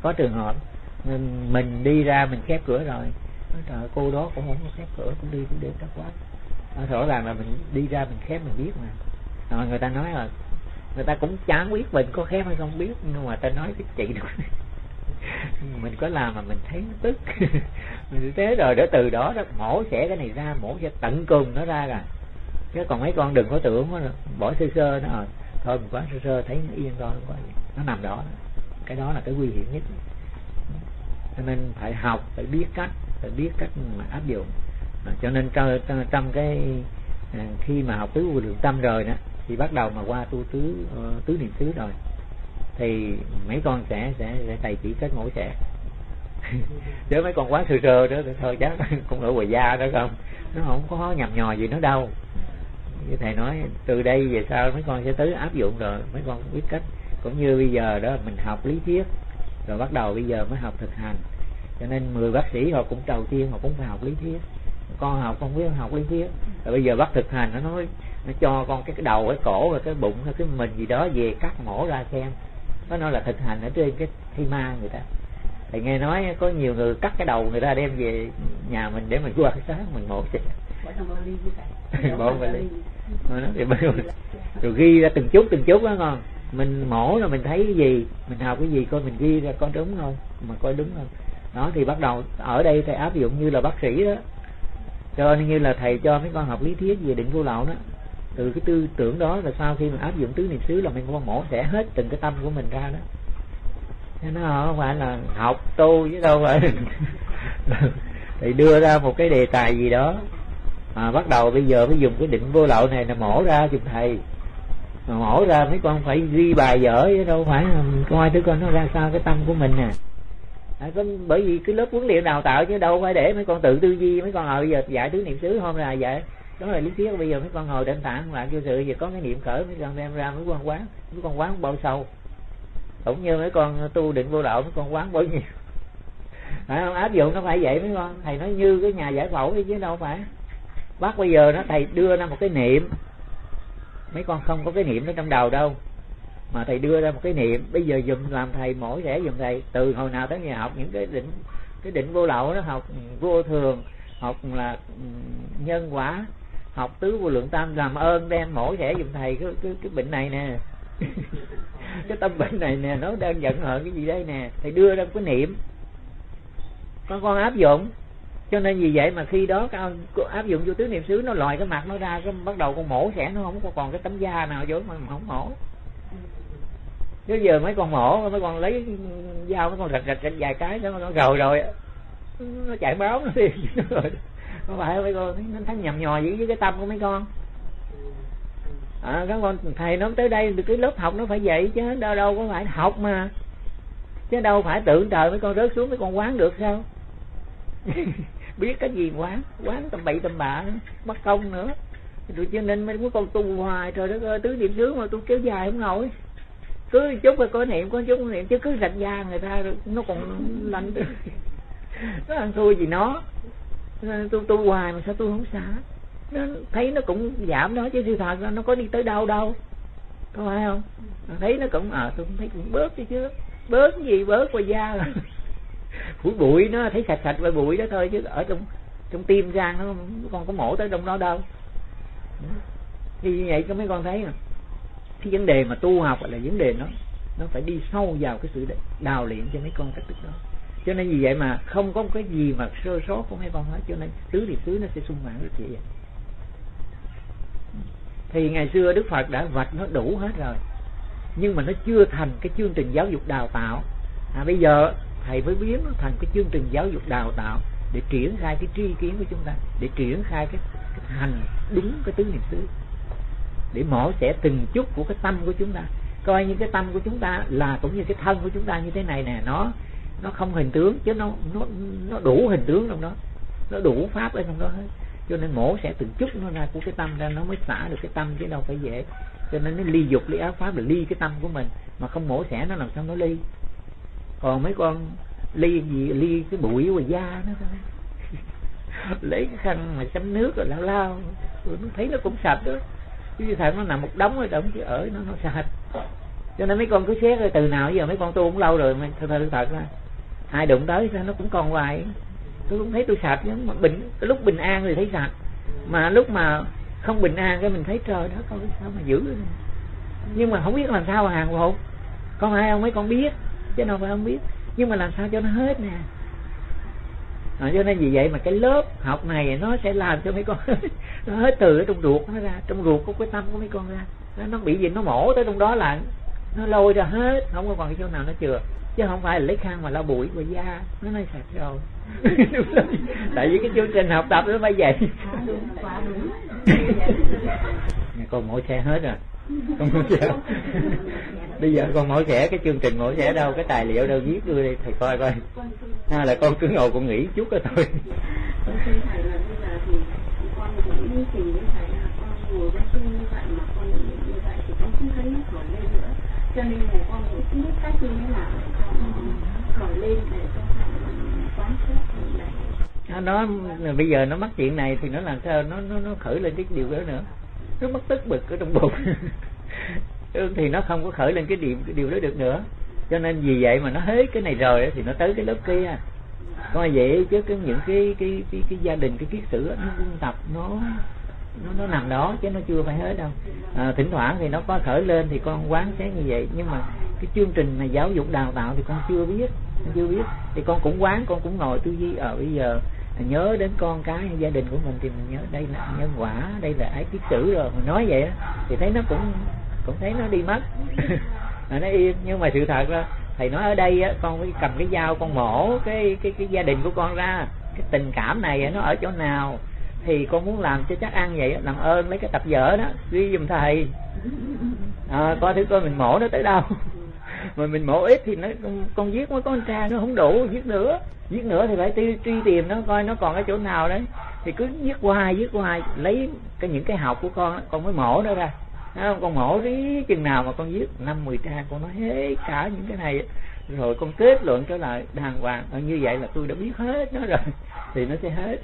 có trường hợp mình đi ra mình khép cửa rồi, nói trời cô đó cũng không có khép cửa, cũng đi chắc quá. Rõ ràng là mình đi ra mình khép mình biết mà. Rồi người ta nói là người ta cũng chẳng biết mình có khép hay không biết, nhưng mà ta nói cái chị đó mình có làm mà mình thấy nó tức. Mình thế rồi đó, từ đó đó mổ xẻ cái này ra, mổ sẽ tận cùng nó ra rồi. Chứ còn mấy con đừng có tưởng bỏ sơ sơ nó thôi mình quá sơ thấy nó yên thôi, nó nằm đó. Cái đó là cái nguy hiểm nhất. Cho nên phải học, phải biết cách mà áp dụng. Cho nên trong cái khi mà học tứ vô lượng tâm rồi đó, thì bắt đầu mà qua tu tứ niệm xứ rồi, thì mấy con sẽ thầy chỉ cách mổ xẻ. Chứ mấy con quá sơ đó thôi chắc cũng ở ngoài da đó không, nó không có nhầm nhò gì nó đâu. Như thầy nói từ đây về sau mấy con sẽ tới áp dụng rồi, mấy con biết cách. Cũng như bây giờ đó mình học lý thuyết rồi bắt đầu bây giờ mới học thực hành. Cho nên 10 bác sĩ họ cũng đầu tiên họ cũng phải học lý thuyết. Con học không biết học lý thuyết, rồi bây giờ bắt thực hành, nó nói nó cho con cái đầu, cái cổ và cái bụng hay cái mình gì đó về cắt mổ ra xem. Nó nói là thực hành ở trên cái thi ma người ta. Thì nghe nói có nhiều người cắt cái đầu người ta đem về nhà mình để mình quan sát mình mổ xẻ. Bỏ vali. Rồi ghi ra từng chút đó ngon. Mình mổ rồi mình thấy cái gì, mình học cái gì coi mình ghi ra coi đúng không, mà coi đúng không. Đó thì bắt đầu ở đây thầy áp dụng như là bác sĩ đó. Cho nên như là thầy cho mấy con học lý thuyết về định vô lậu đó. Từ cái tư tưởng đó là sau khi mình áp dụng tứ niệm xứ là mình con mổ xẻ hết từng cái tâm của mình ra đó. Nó không phải là học tu chứ đâu phải. Thì đưa ra một cái đề tài gì đó, bắt đầu bây giờ phải dùng cái định vô lậu này là mổ ra giùm thầy. Mà mổ ra mấy con phải ghi bài vở chứ đâu phải coi thứ con nó ra sao cái tâm của mình nè. Bởi vì cái lớp huấn luyện đào tạo chứ đâu phải để mấy con tự tư duy. Mấy con bây giờ dạy tứ niệm xứ hôm là dạy đó là lý thuyết. Bây giờ mấy con ngồi trên tảng lại kêu sự giờ có cái niệm khởi, mấy con đem ra mấy con quán bao sâu. Cũng như mấy con tu định vô lậu mấy con quán bao nhiêu. Phải không? Áp dụng nó phải vậy mấy con. Thầy nói như cái nhà giải phẫu đi chứ đâu phải. Bác bây giờ nó thầy đưa ra một cái niệm, mấy con không có cái niệm nó trong đầu đâu, mà thầy đưa ra một cái niệm. Bây giờ dùm làm thầy mổ xẻ dùm thầy từ hồi nào tới giờ học những cái định vô lậu đó, học vô thường, học là nhân quả, học tứ vô lượng tâm, làm ơn đem mổ xẻ dùm thầy cái bệnh này nè. Cái tâm bệnh này nè, nó đang giận hờn cái gì đây nè, thầy đưa ra một cái niệm con áp dụng. Cho nên vì vậy mà khi đó con áp dụng vô tứ niệm xứ, nó lòi cái mặt nó ra, cái bắt đầu con mổ xẻ nó không còn cái tấm da nào vô mà không mổ. Chứ giờ mấy con mổ, mấy con lấy dao mấy con rạch vài cái nó rồi nó chạy báo nó đi. Không phải mấy con nó thấy nhầm nhò gì với cái tâm của mấy con. Các con thầy nói tới đây cái lớp học nó phải vậy chứ đâu có phải học mà, chứ đâu phải tưởng trời mấy con rớt xuống mấy con quán được sao. Biết cái gì quán tầm bậy tầm bạ mất công nữa. Rồi cho nên mấy con tu hoài, trời đất ơi, tứ niệm xứ mà tôi kéo dài không nổi. Cứ chút phải có niệm chứ cứ rạch da người ta nó còn lạnh. Nó ăn thua gì nó. Tôi tu hoài mà sao tôi không xả. Nó thấy nó cũng giảm đó chứ sự thật nó có đi tới đâu có phải không. Thấy nó cũng tôi thấy cũng bớt chứ bớt cái gì, bớt qua da rồi. Phủi bụi nó thấy sạch qua bụi đó thôi, chứ ở trong tim gan nó con có mổ tới trong đó đâu. Thì như vậy có mấy con thấy cái vấn đề mà tu học là vấn đề nó phải đi sâu vào cái sự đào luyện cho mấy con cách thức đó. Cho nên vì vậy mà không có một cái gì mà sơ sót của mấy con hết. Cho nên tứ niệm xứ nó sẽ sung mãn rất vậy. Thì ngày xưa Đức Phật đã vạch nó đủ hết rồi, nhưng mà nó chưa thành cái chương trình giáo dục đào tạo. Bây giờ thầy mới biến nó thành cái chương trình giáo dục đào tạo để triển khai cái tri kiến của chúng ta, để triển khai cái hành đúng cái tứ niệm xứ, để mổ xẻ từng chút của cái tâm của chúng ta. Coi như cái tâm của chúng ta là cũng như cái thân của chúng ta như thế này nè, nó không hình tướng chứ nó đủ hình tướng trong đó, nó đủ pháp ở trong đó hết. Cho nên mổ xẻ từng chút nó ra của cái tâm ra, nó mới xả được cái tâm chứ đâu phải dễ. Cho nên nó ly dục ly ác pháp là ly cái tâm của mình, mà không mổ xẻ nó làm sao nó ly. Còn mấy con ly gì, ly cái bụi và da nó thôi. Lấy cái khăn mà chấm nước rồi lao rồi nó thấy nó cũng sạch đó, chứ thật nó nằm một đống ở động chứ ở nó sạch. Cho nên mấy con cứ xét từ nào giờ mấy con tu cũng lâu rồi, thật ra ai đụng tới sao nó cũng còn hoài. Tôi cũng thấy tôi sạch, nhưng mà lúc bình an thì thấy sạch, mà lúc mà không bình an cái mình thấy trời đó con sao mà dữ. Nhưng mà không biết làm sao mà hàng phục. Con ai không mấy con biết chứ đâu phải không biết, nhưng mà làm sao cho nó hết nè. Cho nên vì vậy mà cái lớp học này nó sẽ làm cho mấy con nó hết từ ở trong ruột nó ra, trong ruột của cái tâm của mấy con ra, nó bị gì nó mổ tới trong đó là nó lôi ra hết, không có còn cái chỗ nào nó chừa, chứ không phải là lấy khăn mà lau bụi và da nó nói sạch rồi. Tại vì cái chương trình học tập nó phải vậy. Con mổ xe hết rồi, con mổ xe. Bây giờ con mổ xẻ cái chương trình mổ xẻ đâu, cái tài liệu đâu viết đưa đi thầy coi coi. Hay là con cứ ngồi con nghĩ chút đó thôi. Con xin thầy là bây giờ thì con cũng như tình với thầy là con ngồi với chung như vậy mà con như vậy thì con không thấy nó khởi lên nữa, cho nên là con cũng không biết cách như thế nào để cho nó khởi lên để cho quán xét nó bây giờ nó mắc chuyện này thì nó làm sao nó khởi lên cái điều đó nữa, nó mất tức bực ở trong bụng. Thì nó không có khởi lên cái điều đó được nữa. Cho nên vì vậy mà nó hết cái này rồi thì nó tới cái lớp kia. Coi vậy chứ những cái gia đình, cái kiết sử nó quân tập nó nằm đó chứ nó chưa phải hết đâu. Thỉnh thoảng thì nó có khởi lên thì con quán xét như vậy, nhưng mà cái chương trình này giáo dục đào tạo thì con chưa biết thì con cũng quán, con cũng ngồi tư duy bây giờ nhớ đến con cái gia đình của mình thì mình nhớ đây là nhân quả, đây là ái kiết sử rồi mình nói vậy đó, thì thấy nó cũng thấy nó đi mất. Nó yên. Nhưng mà sự thật đó, thầy nói ở đây á, con phải cầm cái dao con mổ cái gia đình của con ra, cái tình cảm này nó ở chỗ nào thì con muốn làm cho chắc ăn vậy, làm ơn lấy cái tập vở đó ghi giùm thầy, coi thử coi mình mổ nó tới đâu. Mà mình mổ ít thì nó con viết mấy con trang nó không đủ, viết nữa thì phải truy tìm nó coi nó còn cái chỗ nào đấy, thì cứ viết hoài lấy những cái học của con mới mổ nó ra. Con mổ rí chừng nào mà con viết 5-10 trang con nói hết cả những cái này rồi con kết luận trở lại đàng hoàng, như vậy là tôi đã biết hết nó rồi thì nó sẽ hết.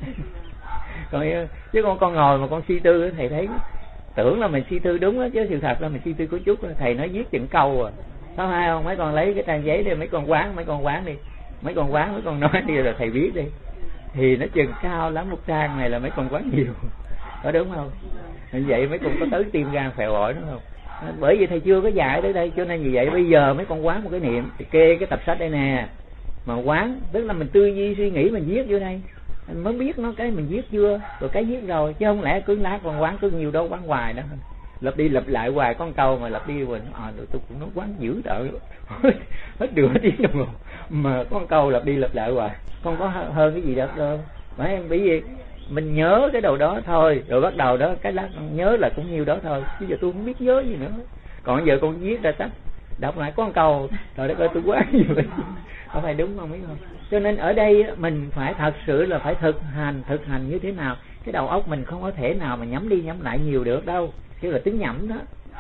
Còn chứ con ngồi mà con suy tư, thầy thấy tưởng là mình suy tư đúng đó, chứ sự thật là mình suy tư có chút. Thầy nói viết chừng câu à, có hay không? Mấy con lấy cái trang giấy đi, mấy con quán đi, mấy con nói đi rồi thầy viết đi, thì nó chừng cao lắm một trang này là mấy con quán nhiều, có đúng không? Vậy mấy con có tới tim gan phèo ỏi đúng không? Bởi vì thầy chưa có dạy tới đây, cho nên vì vậy bây giờ mấy con quán một cái niệm thì kê cái tập sách đây nè, mà quán tức là mình tư duy suy nghĩ mình viết vô đây, mình mới biết nó cái mình viết chưa rồi cái viết rồi, chứ không lẽ cứ lá con quán cứ nhiều đâu quán hoài đó, lặp đi lặp lại hoài con câu mà lặp đi hoài. Rồi tôi cũng nói quán dữ trời, hết nửa tiếng đồng hồ mà con câu lặp đi lặp lại hoài, không có hơn cái gì đâu. Phải em bởi vì mình nhớ cái đầu đó thôi, rồi bắt đầu đó cái lát nhớ là cũng nhiêu đó thôi, chứ giờ tôi không biết nhớ gì nữa. Còn giờ con viết ra sách đọc lại có một câu rồi đó coi tôi quá gì vậy, có phải đúng không mấy không? Cho nên ở đây mình phải thật sự là phải thực hành như thế nào. Cái đầu óc mình không có thể nào mà nhắm đi nhắm lại nhiều được đâu, chứ là tính nhẩm đó.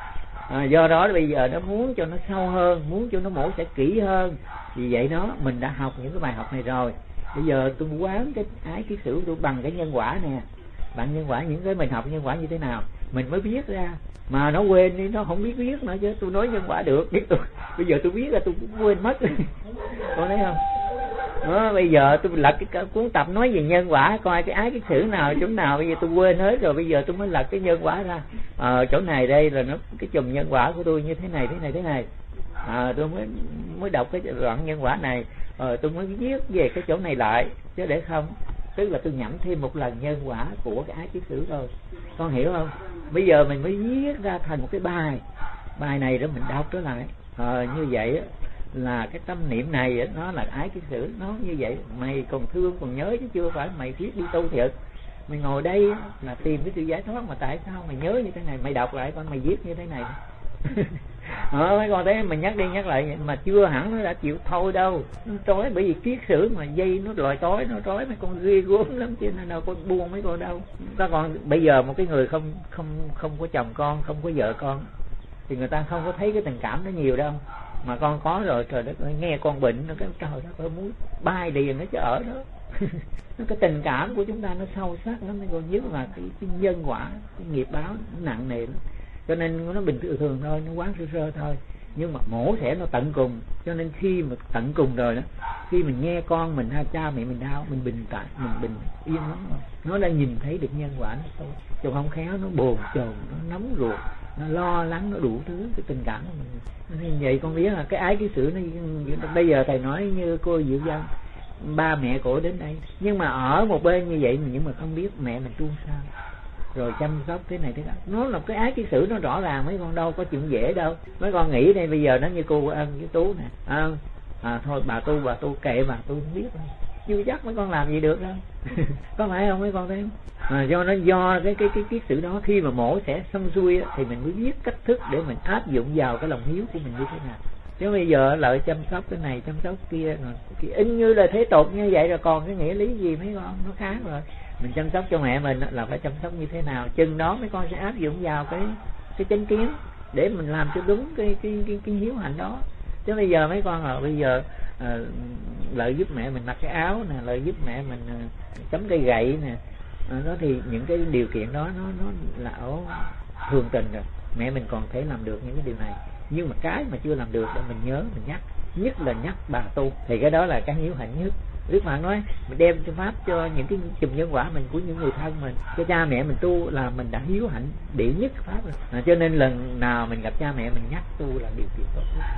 Do đó bây giờ nó muốn cho nó sâu hơn, muốn cho nó mổ sẽ kỹ hơn, vì vậy đó mình đã học những cái bài học này rồi. Bây giờ tôi quán cái ái kiết sử tôi bằng cái nhân quả nè, bằng nhân quả, những cái mình học nhân quả như thế nào mình mới viết ra. Mà nó quên đi, nó không biết viết nữa, chứ tôi nói nhân quả được, biết tôi bây giờ tôi viết ra tôi cũng quên mất. Con thấy không? Bây giờ tôi lật cái cuốn tập nói về nhân quả, coi cái ái kiết sử nào chỗ nào bây giờ tôi quên hết rồi, bây giờ tôi mới lật cái nhân quả ra. Chỗ này đây là nó cái chùm nhân quả của tôi như thế này. Tôi mới đọc cái đoạn nhân quả này, tôi mới viết về cái chỗ này lại, chứ để không tức là tôi nhẩm thêm một lần nhân quả của cái ái kiết sử thôi. Con hiểu không? Bây giờ mình mới viết ra thành một cái bài này đó mình đọc trở lại. Như vậy là cái tâm niệm này nó là ái kiết sử, nó như vậy. Mày còn thương còn nhớ chứ chưa phải mày viết đi tu thiệt. Mày ngồi đây là tìm cái sự giải thoát, mà tại sao mày nhớ như thế này? Mày đọc lại con, mày viết như thế này. Mấy con thấy mình nhắc đi nhắc lại mà chưa hẳn nó đã chịu thôi đâu. Nó trói, bởi vì kiết sử mà dây nó lòi tối, nó trói mấy con ghê gớm lắm, chứ nên đâu có buông mấy con đâu. Các con bây giờ một cái người không có chồng con, không có vợ con thì người ta không có thấy cái tình cảm nó nhiều đâu. Mà con có rồi, trời đất ơi, nghe con bệnh nó cái trời đất ơi muốn bay liền nó chứ ở đó. Cái tình cảm của chúng ta nó sâu sắc lắm, mấy con, nhất là cái nhân quả, cái nghiệp báo nó nặng nề lắm. Cho nên nó bình thường thôi, nó quán sơ thôi. nhưng mà mổ xẻ nó tận cùng. Cho nên khi mà tận cùng rồi đó, khi mình nghe con mình hay cha mẹ mình đau, mình bình tĩnh, mình bình yên lắm, nó đã nhìn thấy được nhân quả nó thôi. Chứ không khéo nó bồn chồn, nó nóng ruột, nó lo lắng, nó đủ thứ cái tình cảm của mình. Như vậy con biết là cái ái cái sự nó bây giờ thầy nói như cô Diệu Dân, ba mẹ cổ đến đây, nhưng mà ở một bên như vậy nhưng mà không biết mẹ mình tu sao, rồi chăm sóc thế này thế đó. Nó là cái ái cái sự nó rõ ràng, mấy con đâu có chuyện dễ đâu. Mấy con nghĩ đây bây giờ nó như cô Ân với Tú nè, thôi bà tu kệ bà, tôi không biết đâu, chưa chắc mấy con làm gì được đâu. Có phải không mấy con thấy không? Do cái sự đó, khi mà mổ sẽ xong xuôi thì mình mới biết cách thức để mình áp dụng vào cái lòng hiếu của mình như thế nào. Chứ bây giờ lợi chăm sóc cái này chăm sóc kia rồi in như là thế tục như vậy rồi còn cái nghĩa lý gì mấy con, nó khác rồi. Mình chăm sóc cho mẹ mình là phải chăm sóc như thế nào, chừng đó mấy con sẽ áp dụng vào cái chánh kiến để mình làm cho đúng cái hiếu hạnh đó. Chứ bây giờ mấy con bây giờ lợi giúp mẹ mình mặc cái áo nè, lợi giúp mẹ mình chấm cây gậy nè, đó thì những cái điều kiện đó nó là ở thường tình rồi. Mẹ mình còn thể làm được những cái điều này, nhưng mà cái mà chưa làm được để mình nhớ, mình nhắc, nhất là nhắc bà tu, thì cái đó là cái hiếu hạnh nhất. Đức Phật nói mình đem cho pháp cho những cái chùm nhân quả mình của những người thân mình, cho cha mẹ mình tu là mình đã hiếu hạnh đệ nhất pháp rồi. Cho nên lần nào mình gặp cha mẹ mình nhắc tu là điều kiện tốt nhất.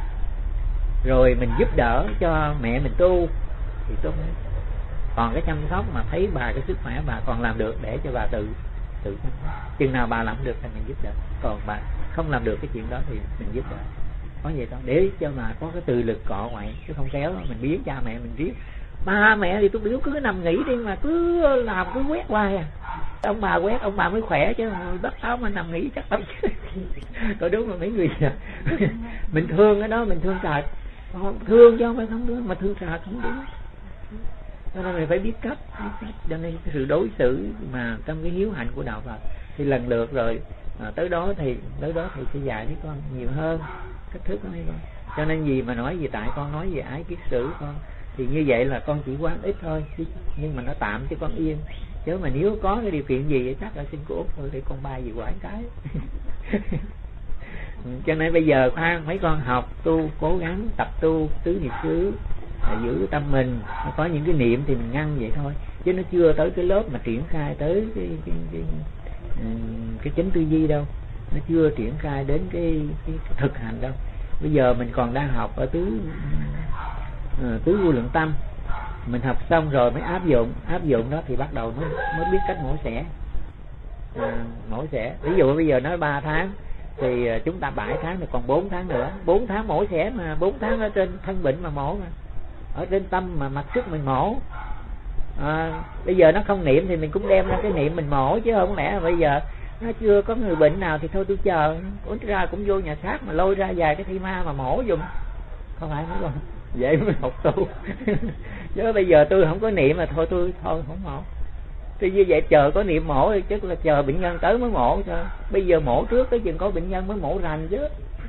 Rồi mình giúp đỡ cho mẹ mình tu thì tốt nhất. Còn cái chăm sóc mà thấy bà cái sức khỏe bà còn làm được để cho bà tự chăm sóc, chừng nào bà làm được thì mình giúp đỡ, còn bà không làm được cái chuyện đó thì mình giúp đỡ. Có vậy thôi, để cho mà có cái từ lực cọ ngoại, chứ không kéo mình biết cha mẹ mình riết. Ba mẹ thì tôi biểu cứ nằm nghỉ đi mà cứ làm cứ quét hoài à. Ông bà quét ông bà mới khỏe chứ bắt áo mà nằm nghỉ chắc không chứ. Có đúng là mấy người mình thương cái đó, mình thương trời, thương chứ không phải không thương, mà thương trời không đúng. Cho nên mình phải biết cách. Cho nên cái sự đối xử mà trong cái hiếu hạnh của đạo Phật thì lần lượt rồi tới đó thì sẽ dạy với con nhiều hơn cách thức đó hay con. Cho nên gì mà nói gì tại con nói về ái kiết sử con thì như vậy là con chỉ quán ít thôi, nhưng mà nó tạm cho con yên. Chứ mà nếu có cái điều kiện gì chắc là xin cô Út thôi để con bay gì quán cái. Cho nên bây giờ khoan mấy con học tu, cố gắng tập tu tứ niệm xứ, giữ tâm mình. Nó có những cái niệm thì mình ngăn vậy thôi, chứ nó chưa tới cái lớp mà triển khai tới cái chánh tư duy đâu, nó chưa triển khai đến cái thực hành đâu. Bây giờ mình còn đang học ở tứ vô lượng tâm, mình học xong rồi mới áp dụng đó thì bắt đầu mới biết cách mổ xẻ. Mổ xẻ ví dụ bây giờ nói 3 tháng thì chúng ta 7 tháng thì còn 4 tháng nữa, 4 tháng mổ xẻ mà 4 tháng ở trên thân bệnh mà mổ, mà ở trên tâm mà mặc sức mình mổ. Bây giờ nó không niệm thì mình cũng đem ra cái niệm mình mổ, chứ không lẽ bây giờ nó chưa có người bệnh nào thì thôi tôi chờ, ra cũng vô nhà xác mà lôi ra vài cái thi ma mà mổ dùng, không phải mấy con vậy mới học tu. Chứ bây giờ tôi không có niệm mà thôi tôi không mổ, thì như vậy chờ có niệm mổ thì chắc là chờ bệnh nhân tới mới mổ thôi. Bây giờ mổ trước cái chừng có bệnh nhân mới mổ rành chứ.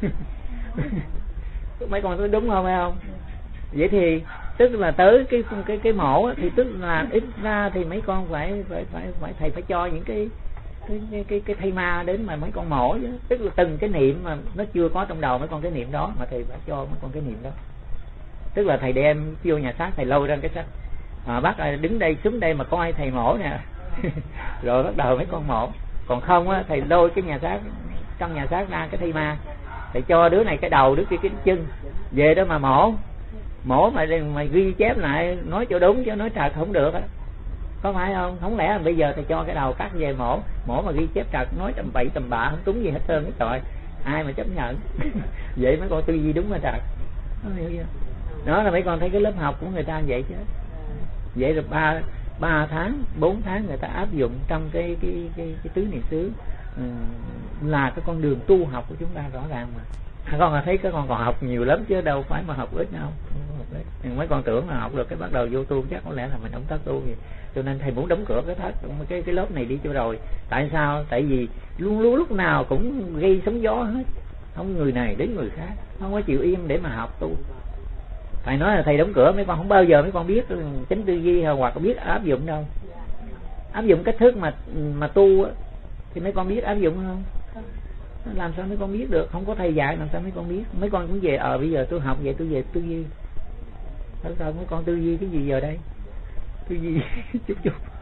Mấy con nói đúng không, phải không? Vậy thì tức là tới cái mổ thì tức là ít ra thì mấy con phải thầy phải cho những cái thây ma đến mà mấy con mổ chứ. Tức là từng cái niệm mà nó chưa có trong đầu mấy con cái niệm đó mà thầy phải cho mấy con cái niệm đó. Tức là thầy đem vô nhà xác, thầy lôi ra cái sách bác đứng đây xuống đây mà coi thầy mổ nè. Rồi bắt đầu mấy con mổ. Còn không á, thầy lôi cái nhà xác, trong nhà xác ra cái thây ma, thầy cho đứa này cái đầu, đứa kia cái chân, về đó mà mổ mà ghi chép lại nói cho đúng, chứ nói trật không được á, có phải không? Không lẽ bây giờ thầy cho cái đầu cắt về mổ mà ghi chép trật, nói tầm bậy tầm bạ không đúng gì hết trơn cái trời, ai mà chấp nhận. Vậy mấy con tư duy đúng mà trật, hiểu chưa? Đó là mấy con thấy cái lớp học của người ta vậy chứ. Vậy rồi 3 tháng 4 tháng người ta áp dụng trong cái tứ niệm xứ, là cái con đường tu học của chúng ta rõ ràng mà. Con là thấy các con còn học nhiều lắm chứ đâu phải mà học ít đâu. Mấy con tưởng là học được cái bắt đầu vô tu chắc có lẽ là mình không có tu gì. Cho nên thầy muốn đóng cửa cái thất cái lớp này đi cho rồi. Tại sao? Tại vì luôn lúc nào cũng gây sóng gió hết, không người này đến người khác, không có chịu yên để mà học tu. Thầy nói là thầy đóng cửa, mấy con không bao giờ mấy con biết chánh tư duy hoặc biết áp dụng đâu. Áp dụng cách thức mà tu á thì mấy con biết áp dụng không? Làm sao mấy con biết được? Không có thầy dạy làm sao mấy con biết? Mấy con cũng về bây giờ tôi học vậy, tôi về tư duy. Thật sao mấy con tư duy cái gì giờ đây? Tư duy chút.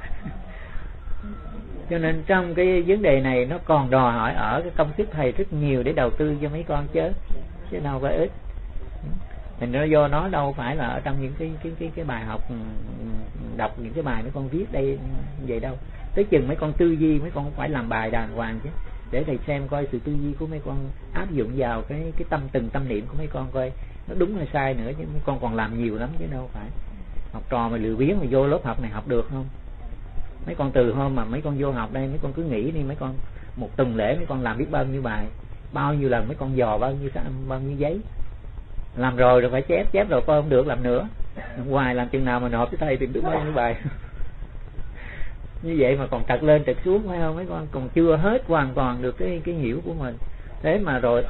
Cho nên trong cái vấn đề này nó còn đòi hỏi ở cái công sức thầy rất nhiều để đầu tư cho mấy con chứ đâu phải ít. Thành ra do nó đâu phải là ở trong những cái bài học, đọc những cái bài mấy con viết đây vậy đâu. Tới chừng mấy con tư duy mấy con phải làm bài đàng hoàng chứ, để thầy xem coi sự tư duy của mấy con áp dụng vào cái từng tâm niệm của mấy con coi nó đúng hay sai nữa, chứ mấy con còn làm nhiều lắm chứ đâu phải. Học trò mà lười biếng mà vô lớp học này học được không? Mấy con từ hôm mà mấy con vô học đây mấy con cứ nghĩ đi, mấy con một tuần lễ mấy con làm biết bao nhiêu bài, bao nhiêu lần mấy con dò bao nhiêu giấy, làm rồi phải chép rồi coi không được làm nữa, hoài làm chừng nào mà nộp với thầy thì biết bao nhiêu bài. Như vậy mà còn trật lên trật xuống phải không? Mấy con còn chưa hết hoàn toàn được cái hiểu của mình. Thế mà rồi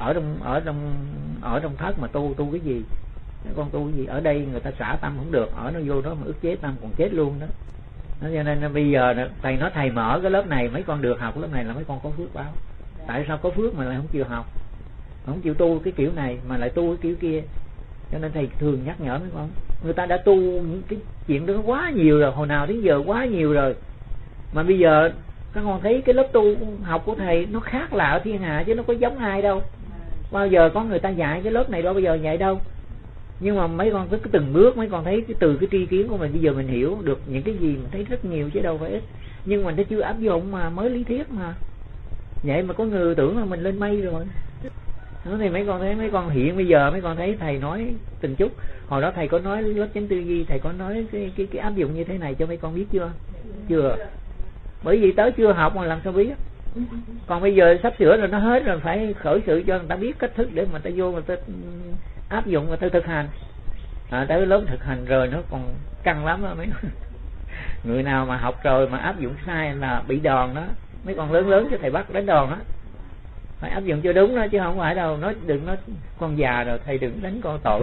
ở trong thất mà tu cái gì? Mấy con tu cái gì? Ở đây người ta xả tâm không được, ở nó vô đó mà ức chế tâm còn chết luôn đó. Cho nên bây giờ thầy nói thầy mở cái lớp này mấy con được học lớp này là mấy con có phước báo. Tại sao có phước mà lại không chịu học, không chịu tu cái kiểu này mà lại tu cái kiểu kia? Cho nên thầy thường nhắc nhở mấy con, người ta đã tu những cái chuyện đó quá nhiều rồi, hồi nào đến giờ quá nhiều rồi, mà bây giờ các con thấy cái lớp tu học của thầy nó khác lạ ở thiên hạ chứ nó có giống ai đâu. Bao giờ có người ta dạy cái lớp này đâu, bây giờ dạy đâu. Nhưng mà mấy con cứ từng bước mấy con thấy từ cái tri kiến của mình bây giờ mình hiểu được những cái gì, mình thấy rất nhiều chứ đâu phải ít. Nhưng mà nó chưa áp dụng mà, mới lý thuyết mà. Vậy mà có người tưởng là mình lên mây rồi. Đó thì mấy con thấy mấy con hiện bây giờ mấy con thấy thầy nói từng chút. Hồi đó thầy có nói lớp chánh tư duy, thầy có nói cái áp dụng như thế này cho mấy con biết chưa? Chưa. Bởi vì tới chưa học mà làm sao biết. Còn bây giờ sắp sửa rồi, nó hết rồi, phải khởi sự cho người ta biết cách thức để mà ta vô người ta áp dụng và ta thực hành. Tới lớp thực hành rồi nó còn căng lắm đó mấy người nào mà học rồi mà áp dụng sai là bị đòn đó. Mấy con lớn cho thầy bắt đánh đòn đó, phải áp dụng cho đúng đó chứ không phải đâu. Nói đừng nói con già rồi thầy đừng đánh con tội.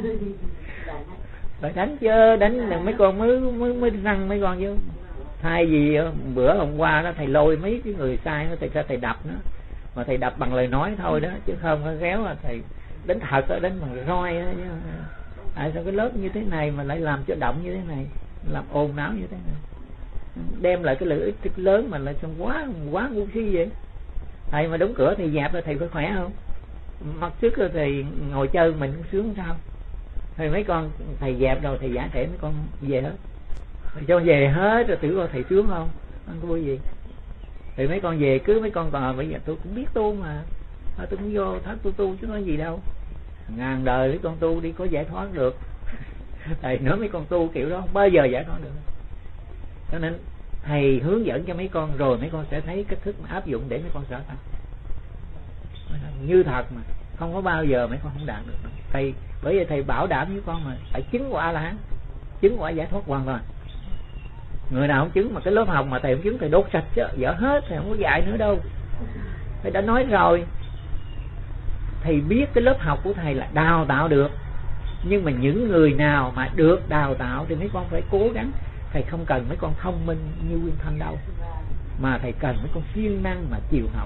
Phải đánh chứ, đánh mấy con mới răng mấy con chứ. Thay vì bữa hôm qua đó thầy lôi mấy cái người sai nó thầy đập nó, mà thầy đập bằng lời nói thôi đó, chứ không có ghéo là thầy đánh thật đó, đánh bằng roi đó. Tại sao cái lớp như thế này mà lại làm cho động như thế này, làm ồn náo như thế này, đem lại cái lợi ích rất lớn mà lại xong quá ngu si vậy. Thầy mà đóng cửa thì dẹp là thầy phải khỏe không? Mặc sức rồi thầy ngồi chơi mình cũng sướng sao? Thì mấy con thầy dẹp rồi thầy giải thể mấy con về hết, thầy cho về hết rồi thử coi thầy sướng không? Không có vui gì. Thì mấy con về cứ mấy con còn bây giờ tôi cũng biết tu mà, tôi cũng vô thất tôi tu chứ nói gì đâu. Ngàn đời mấy con tu đi có giải thoát được. Thầy nói mấy con tu kiểu đó không bao giờ giải thoát được. Cho nên thầy hướng dẫn cho mấy con rồi mấy con sẽ thấy cách thức mà áp dụng để mấy con sở thành như thật, mà không có bao giờ mấy con không đạt được. Thầy bởi vì thầy bảo đảm với con mà phải chứng quả A-la-hán, chứng quả giải thoát hoàn toàn. Người nào không chứng mà cái lớp học mà thầy không chứng thầy đốt sạch chứ, dở hết, thầy không có dạy nữa đâu. Thầy đã nói rồi, thầy biết cái lớp học của thầy là đào tạo được, nhưng mà những người nào mà được đào tạo thì mấy con phải cố gắng. Thầy không cần mấy con thông minh như Nguyên Thanh đâu, mà thầy cần mấy con siêng năng mà chịu học.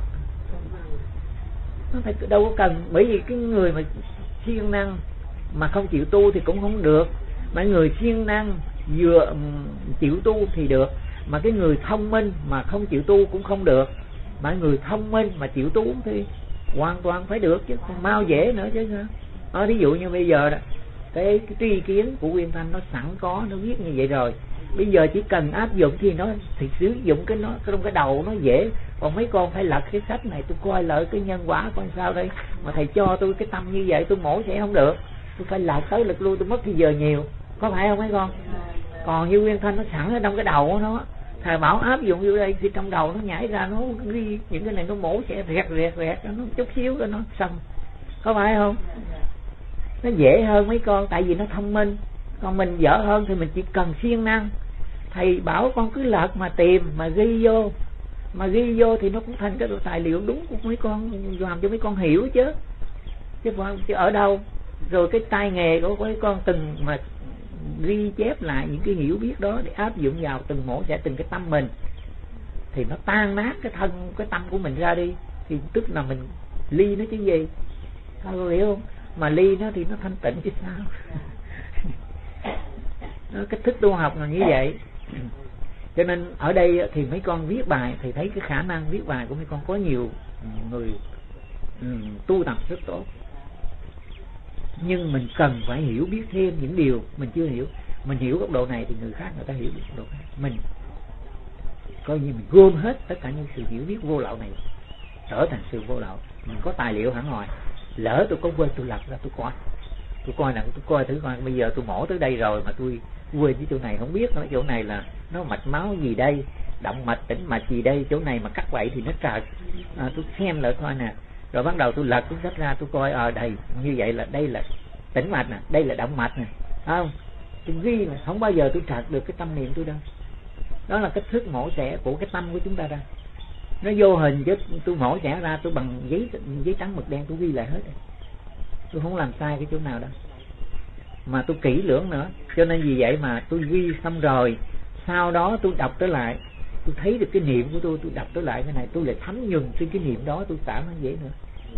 Thầy đâu có cần, bởi vì cái người mà siêng năng mà không chịu tu thì cũng không được. Mà người siêng năng vừa chịu tu thì được, mà cái người thông minh mà không chịu tu cũng không được. Mà người thông minh mà chịu tu thì hoàn toàn phải được chứ, còn mau dễ nữa chứ sao. Ví dụ như bây giờ đó, cái tri kiến của Nguyên Thanh nó sẵn có, nó viết như vậy rồi. Bây giờ chỉ cần áp dụng thì sử dụng cái nó trong cái đầu nó dễ. Còn mấy con phải lật cái sách này tôi coi lại cái nhân quả coi sao đây, mà thầy cho tôi cái tâm như vậy tôi mổ sẽ không được, tôi phải lật tới lật lui, tôi mất thời giờ nhiều, có phải không mấy con? Còn như Nguyên Thanh nó sẵn ở trong cái đầu của nó, thầy bảo áp dụng vô đây thì trong đầu nó nhảy ra, nó ghi những cái này, nó mổ sẽ rẹt nó chút xíu rồi nó xong, có phải không? Nó dễ hơn mấy con, tại vì nó thông minh. Còn mình dở hơn thì mình chỉ cần siêng năng. Thầy bảo con cứ lật mà tìm mà ghi vô, mà ghi vô thì nó cũng thành cái tài liệu đúng của mấy con, làm cho mấy con hiểu chứ ở đâu. Rồi cái tay nghề của mấy con từng mà ghi chép lại những cái hiểu biết đó để áp dụng vào từng mổ sẽ từng cái tâm mình, thì nó tan nát cái tâm của mình ra đi, thì tức là mình ly nó chứ gì, sao hiểu không? Mà ly nó thì nó thanh tịnh chứ sao. Nó cách thức tu học là như vậy. Cho nên ở đây thì mấy con viết bài thì thấy cái khả năng viết bài của mấy con có nhiều người tu tập rất tốt, nhưng mình cần phải hiểu biết thêm những điều mình chưa hiểu. Mình hiểu góc độ này thì người khác người ta hiểu góc độ khác. Mình coi như mình gom hết tất cả những sự hiểu biết vô lậu này trở thành sự vô lậu. Mình có tài liệu hẳn hoài, lỡ tôi có quên tôi lật ra tôi coi là tôi coi thử coi bây giờ tôi mổ tới đây rồi mà tôi quên cái chỗ này không biết nữa, chỗ này là nó mạch máu gì đây, động mạch tĩnh mạch gì đây, chỗ này mà cắt vậy thì nó trật, tôi xem lại thôi nè, rồi bắt đầu tôi lật cuốn sách ra tôi coi đây như vậy là đây là tĩnh mạch nè, đây là động mạch nè, không? Tôi ghi mà không bao giờ tôi trật được cái tâm niệm tôi đâu. Đó là cách thức mổ xẻ của cái tâm của chúng ta ra. Nó vô hình chứ tôi mổ xẻ ra tôi bằng giấy trắng mực đen tôi ghi lại hết rồi. Tôi không làm sai cái chỗ nào đâu, mà tôi kỹ lưỡng nữa. Cho nên vì vậy mà tôi ghi xong rồi, sau đó tôi đọc tới lại, tôi thấy được cái niệm của tôi đọc tới lại cái này, tôi lại thấm nhuần trên cái niệm đó, tôi cảm thấy dễ nữa.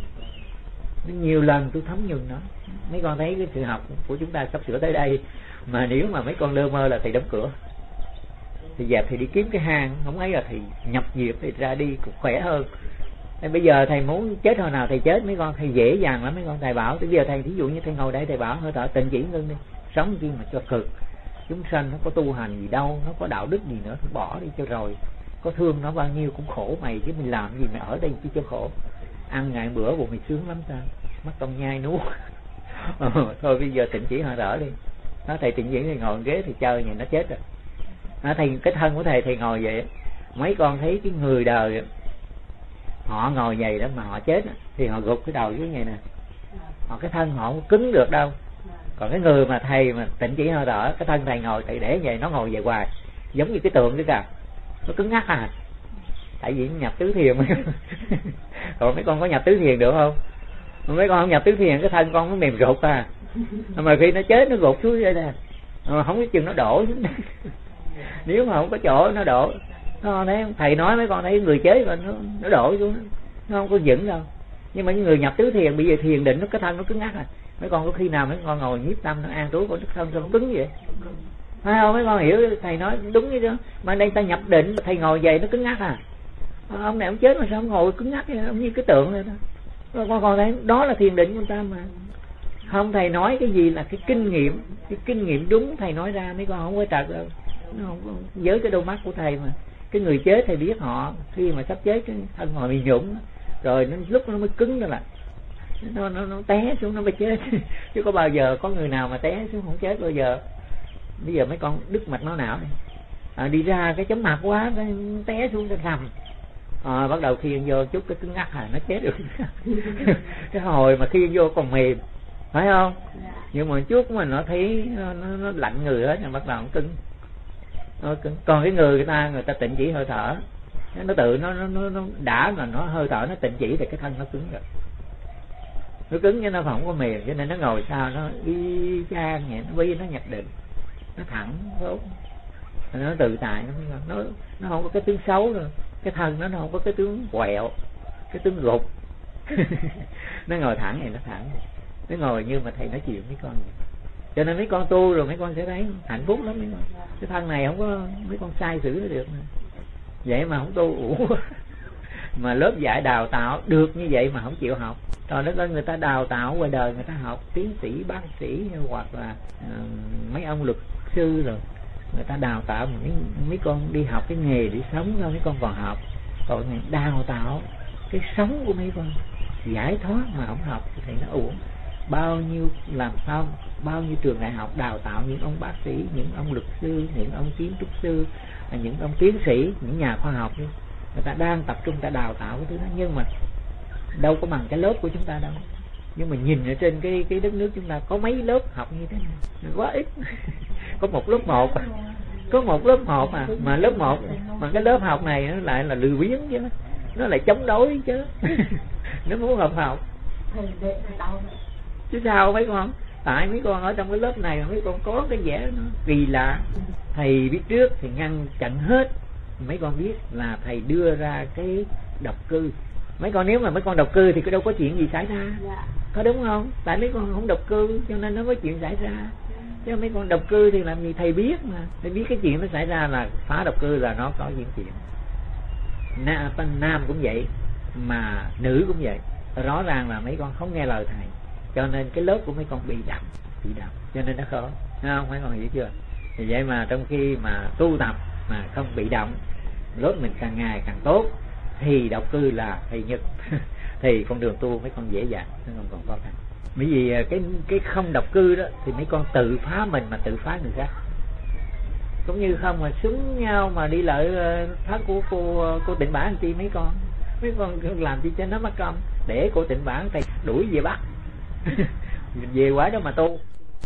Nhiều lần tôi thấm nhuần nó. Mấy con thấy cái sự học của chúng ta sắp sửa tới đây, mà nếu mà mấy con lơ mơ là thầy đóng cửa, thì dẹp thì đi kiếm cái hang, không ấy là thì nhập diệt thì ra đi cũng khỏe hơn. Nên bây giờ thầy muốn chết hồi nào thầy chết, mấy con thầy dễ dàng lắm. Mấy con thầy bảo bây giờ thầy thí dụ như thầy ngồi đây thầy bảo hơi thở tịnh chỉ ngưng đi, sống chi mà cho cực, chúng sanh nó có tu hành gì đâu, nó có đạo đức gì nữa, bỏ đi cho rồi. Có thương nó bao nhiêu cũng khổ mày chứ, mình làm gì mà ở đây chứ cho khổ. Ăn ngày bữa bụng mày sướng lắm sao, mất công nhai nuốt. Thôi bây giờ tịnh chỉ hơi thở đi. Nó thầy tịnh chỉ thì ngồi ghế thì chơi nhìn nó chết rồi. Thầy cái thân của thầy ngồi vậy, mấy con thấy cái người đời họ ngồi vậy đó mà họ chết thì họ gục cái đầu dưới vậy nè, họ cái thân họ không cứng được đâu. Còn cái người mà thầy mà tịnh chỉ hơi thở, cái thân thầy ngồi thầy để vậy, nó ngồi vậy hoài giống như cái tượng cái cả, nó cứng ngắc à. Tại vì nhập tứ thiền. Còn mấy con có nhập tứ thiền được không? Mấy con không nhập tứ thiền cái thân con nó mềm rụt à, mà khi nó chết nó gục xuống vậy nè, không biết chừng nó đổ xuống. Nếu mà không có chỗ nó đổ, nó thấy thầy nói mấy con thấy người chết rồi nó đổ xuống, nó không có vững đâu. Nhưng mà những người nhập tứ thiền bây giờ thiền định nó cái thân nó cứng ngắc à. Mấy con có khi nào mấy con ngồi nhiếp tâm nó an trú của thân nó cứng vậy, phải không? Mấy con hiểu thầy nói đúng như đó. Mà đây ta nhập định thầy ngồi vậy nó cứng ngắc à. Ông này ông chết mà sao ông ngồi cứng ngắc vậy, ông như cái tượng vậy đó. Con còn thấy đó là thiền định của ta mà. Không, thầy nói cái gì là cái kinh nghiệm đúng thầy nói ra, mấy con không có trật đâu. Nó không với cái đôi mắt của thầy mà. Cái người chết thầy biết họ khi mà sắp chết cái thân ngồi bị nhũng rồi nó lúc nó mới cứng rồi là nó té xuống nó mới chết. Chứ có bao giờ có người nào mà té xuống không chết bao giờ. Bây giờ mấy con đứt mạch máu não này, đi ra cái chóng mặt quá cái té xuống cái rầm, bắt đầu khiêng vô chút cái cứng ngắc nó chết được. Cái hồi mà khiêng vô còn mềm, phải không? Nhưng mà chút mà nó thấy nó lạnh người hết, bắt đầu nó cứng. Còn cái người ta tịnh chỉ hơi thở, nó tự nó đã mà nó hơi thở nó tịnh chỉ thì cái thân nó cứng rồi, nó cứng chứ nó không có mềm. Cho nên nó ngồi sao nó đi chang vậy, nó bi nó nhập định, nó thẳng tốt, nó tự tại, nó không có cái tướng xấu rồi, cái thân nó không có cái tướng quẹo, cái tướng gục. Nó ngồi thẳng này, nó thẳng, nó ngồi như mà thầy nói chuyện với con vậy. Cho nên mấy con tu rồi mấy con sẽ thấy hạnh phúc lắm. Cái thân này không có mấy con sai xử nó được nữa. Vậy mà không tu mà lớp dạy đào tạo được như vậy mà không chịu học. Rồi đó người ta đào tạo ngoài đời, người ta học tiến sĩ, bác sĩ hoặc là mấy ông luật sư, rồi người ta đào tạo mấy con đi học cái nghề để sống thôi, mấy con còn học. Còn này đào tạo cái sống của mấy con giải thoát mà không học thì nó uổng. Bao nhiêu làm sao bao nhiêu trường đại học đào tạo những ông bác sĩ, những ông luật sư, những ông kiến trúc sư, những ông tiến sĩ, những nhà khoa học, người ta đang tập trung ta đào tạo cái thứ đó, nhưng mà đâu có bằng cái lớp của chúng ta đâu. Nhưng mà nhìn ở trên cái đất nước chúng ta có mấy lớp học như thế này, quá ít. Có một lớp 1, có một lớp 1 mà lớp 1 mà cái lớp học này nó lại là lười biếng chứ, nó lại chống đối chứ. Nó muốn học chứ sao mấy con. Tại mấy con ở trong cái lớp này mấy con có cái vẻ nó kỳ lạ. Thầy biết trước thì ngăn chặn hết. Mấy con biết là thầy đưa ra cái độc cư, Mấy con nếu mà mấy con độc cư thì có đâu có chuyện gì xảy ra, có đúng không? Tại mấy con không độc cư cho nên nó có chuyện xảy ra. Chứ mấy con độc cư thì làm gì thầy biết mà. Thầy biết cái chuyện nó xảy ra là phá độc cư là nó có chuyện. Nam cũng vậy mà nữ cũng vậy. Rõ ràng là mấy con không nghe lời thầy, cho nên cái lớp của mấy con bị đậm, cho nên nó khó. Không, mấy con hiểu chưa? Thì vậy mà trong khi mà tu tập mà không bị động, lớp mình càng ngày càng tốt, thì độc cư là hay nhất. Thì con đường tu mấy con dễ dàng, nó không còn khó khăn. Bởi vì cái không độc cư đó thì mấy con tự phá mình mà tự phá người khác. Cũng như không mà súng nhau mà đi lợi thất của cô Tịnh Bản chi mấy con làm chi cho nó mất công, để cô Tịnh Bản thầy đuổi về bắt. Về quái đó mà tu.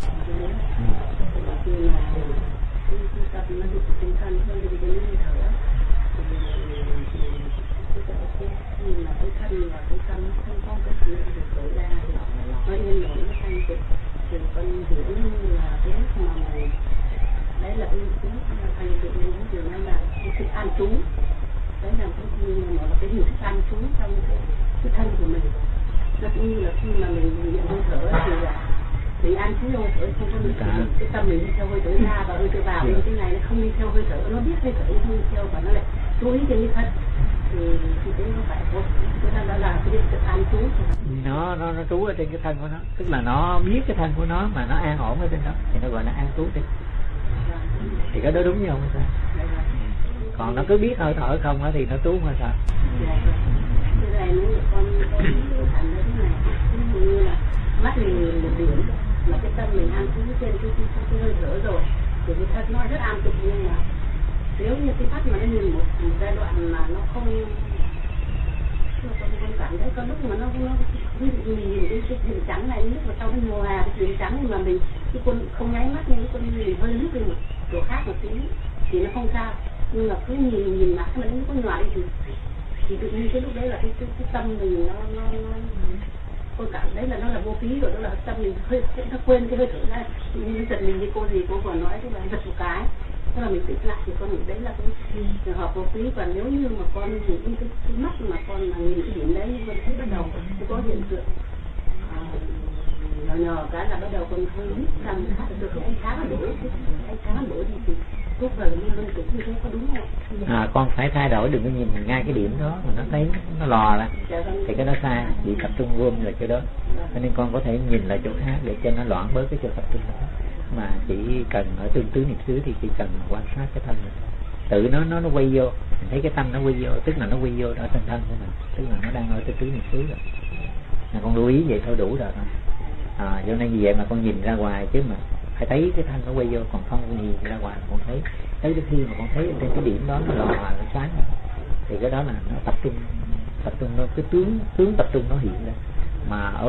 Nhưng mà cái thân là cái tâm không có cái gì được tối đa, nó yên ổn, nó thanh tịnh. Thì con hiểu như là cái lúc mà mình đấy là cái lúc thanh tịnh nên điều này là cái sự an trú, đấy là cái như mà là cái hiểu thức an trú trong cái thân của mình. Nó cũng như là khi mà mình nhận hơi thở thì là mình an trú hơi thở, không có bị cái tâm mình đi theo hơi thở ra và hơi thở vào, nên cái này nó không đi theo hơi thở, nó biết hơi thở không đi theo và nó lại chú ý trên cái thân. Thì đấy nó phải thôi, nó là cái sự an trú. Nó trú ở trên cái thân của nó, tức là nó biết cái thân của nó mà nó an ổn ở trên đó thì nó gọi là an trú. Thì cái đó đúng như không sao? Còn nó cứ biết hơi thở không thì nó trú mà sao? Cái này nếu con thành cái này, ví dụ như là mắt mình một điểm mà cái tâm mình an trú trên cái hơi thở rồi thì cái thân nó rất an tịnh. Nhưng mà nếu như cái mắt mà nó nhìn một giai đoạn mà nó không, con cảm thấy có lúc mà nó ví dụ như mình nhìn cái hình trắng này, lúc mà sau cái mùa hè cái hình trắng mà mình cái con không nháy mắt, nhưng cái con nhìn hơi nước đi một chỗ khác một tí thì nó không sao. Nhưng mà cứ nhìn mắt mà nó có nhòa đi thì tự nhiên cái lúc đấy là cái tâm mình nó con cảm đấy là nó là vô phí rồi, đó là tâm mình hơi nó quên cái hơi thở ra. Như giật mình như cô vừa nói, tức là giật một cái, tức là mình tỉnh lại thì con nghĩ đấy là cái trường hợp vô phí. Và nếu như mà con nhìn cái mắt mà con mà nhìn cái điểm đấy, con thấy bắt đầu có hiện tượng nhờ cái là bắt đầu con hơi biết rằng được cái ánh sáng đổi đi thì lúc rồi luôn cũng như thế, có đúng không? Con phải thay đổi, đừng có nhìn ngay cái điểm đó mà nó thấy nó lò ra thì cái đó sai, bị tập trung gom là chỗ đó. Cho nên con có thể nhìn lại chỗ khác để cho nó loãng bớt cái chỗ tập trung đó. Mà chỉ cần ở tương tứ niệm xứ thì chỉ cần quan sát cái thân này, tự nó quay vô, mình thấy cái tâm nó quay vô, tức là nó quay vô ở trên thân của mình, tức là nó đang ở tương tứ niệm xứ rồi. Con lưu ý vậy thôi đủ rồi. Cho nên vì vậy mà con nhìn ra ngoài chứ mà phải thấy cái thân nó quay vô, còn không con nhìn ra ngoài con thấy. Tới khi mà con thấy trên cái điểm đó nó lò nó sáng thì cái đó là nó tập trung nó, cái tướng tập trung nó hiện ra. Mà ở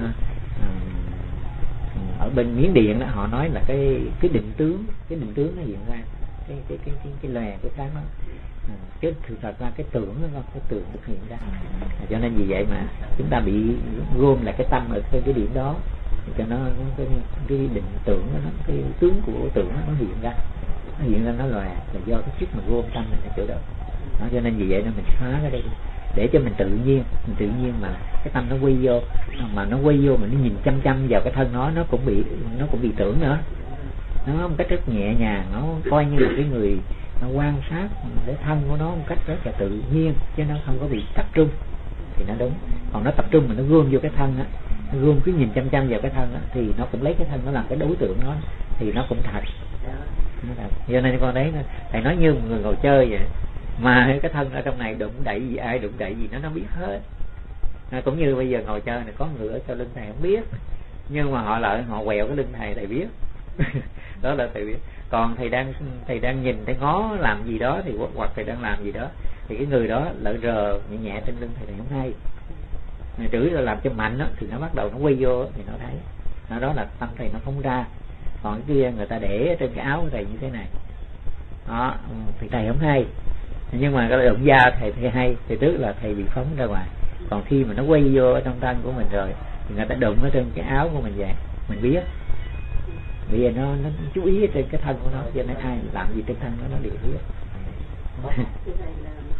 bên Miến Điện đó, họ nói là cái định tướng nó hiện ra cái lòe cái sáng đó. Chứ thực ra cái tưởng nó không, cái tưởng thực hiện ra. Cho nên vì vậy mà chúng ta bị gom lại cái tâm ở cái điểm đó, cho nó cái định tưởng đó, cái tướng của tưởng nó hiện ra nó lòe là do cái sức mà gom tâm ở chỗ đó. Cho nên vì vậy nên mình phá cái đây để cho mình tự nhiên mà cái tâm nó quay vô, mà nó nhìn chăm vào cái thân nó cũng bị tưởng nữa. Nó một cách rất nhẹ nhàng, nó coi như là cái người nó quan sát cái thân của nó một cách rất là tự nhiên, chứ nó không có bị tập trung thì nó đúng. Còn nó tập trung mà nó gom vô cái thân á, nó gom cứ nhìn chăm vào cái thân á, thì nó cũng lấy cái thân nó làm cái đối tượng nó, thì nó cũng thật. Cho nên con đấy thầy nói như một người ngồi chơi vậy, mà cái thân ở trong này đụng đậy gì, ai đụng đậy gì nó biết hết. Cũng như bây giờ ngồi chơi này có người ở sau lưng thầy không biết, nhưng mà họ quẹo cái lưng thầy biết. Đó là thầy biết. Còn thầy đang nhìn, thầy ngó làm gì đó thì hoặc thầy đang làm gì đó thì cái người đó lỡ rờ nhẹ trên lưng thầy không hay. Chửi rồi làm cho mạnh đó, thì nó bắt đầu nó quay vô thì nó thấy. Đó là tâm thầy nó không ra. Còn cái kia người ta để ở trên cái áo của thầy như thế này đó thì thầy không hay. Nhưng mà cái động da thầy hay, thì trước là thầy bị phóng ra ngoài. Còn khi mà nó quay vô ở trong thân của mình rồi thì người ta đụng ở trên cái áo của mình vậy, mình biết. Bây giờ nó chú ý trên cái thân của nó, cho nên ai làm gì trên thân nó đều biết.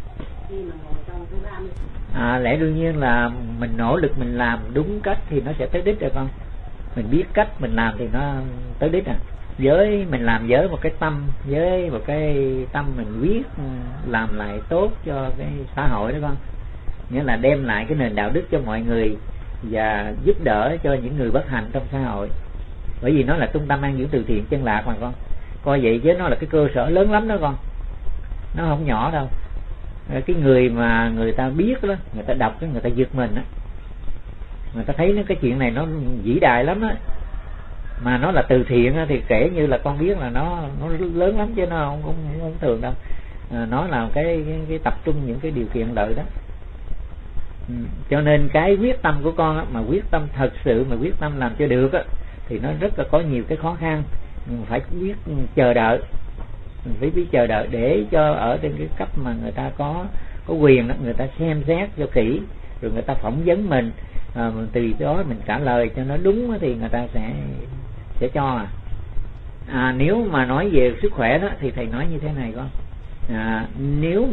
khi mà ngồi trong thứ 30 lẽ đương nhiên là mình nỗ lực mình làm đúng cách thì nó sẽ tới đích rồi con. Mình biết cách mình làm thì nó tới đích à. Mình làm với một cái tâm, với một cái tâm mình quyết làm lại tốt cho cái xã hội đó con, nghĩa là đem lại cái nền đạo đức cho mọi người và giúp đỡ cho những người bất hạnh trong xã hội. Bởi vì nó là trung tâm an dưỡng từ thiện Chân Lạc mà con, coi vậy chứ nó là cái cơ sở lớn lắm đó con, nó không nhỏ đâu. Cái người mà người ta biết đó, người ta đọc người ta giật mình á, người ta thấy cái chuyện này nó vĩ đại lắm á, mà nó là từ thiện thì kể như là con biết là nó lớn lắm chứ nó không thường đâu. Nó là cái tập trung những cái điều kiện lợi đó. Cho nên cái quyết tâm của con á, mà quyết tâm thật sự mà quyết tâm làm cho được á, thì nó rất là có nhiều cái khó khăn. Mình phải biết chờ đợi, mình phải biết chờ đợi để cho ở trên cái cấp mà người ta có quyền đó, người ta xem xét cho kỹ, rồi người ta phỏng vấn mình, từ đó mình trả lời cho nó đúng thì người ta sẽ cho. Nếu mà nói về sức khỏe đó thì thầy nói như thế này con. Nếu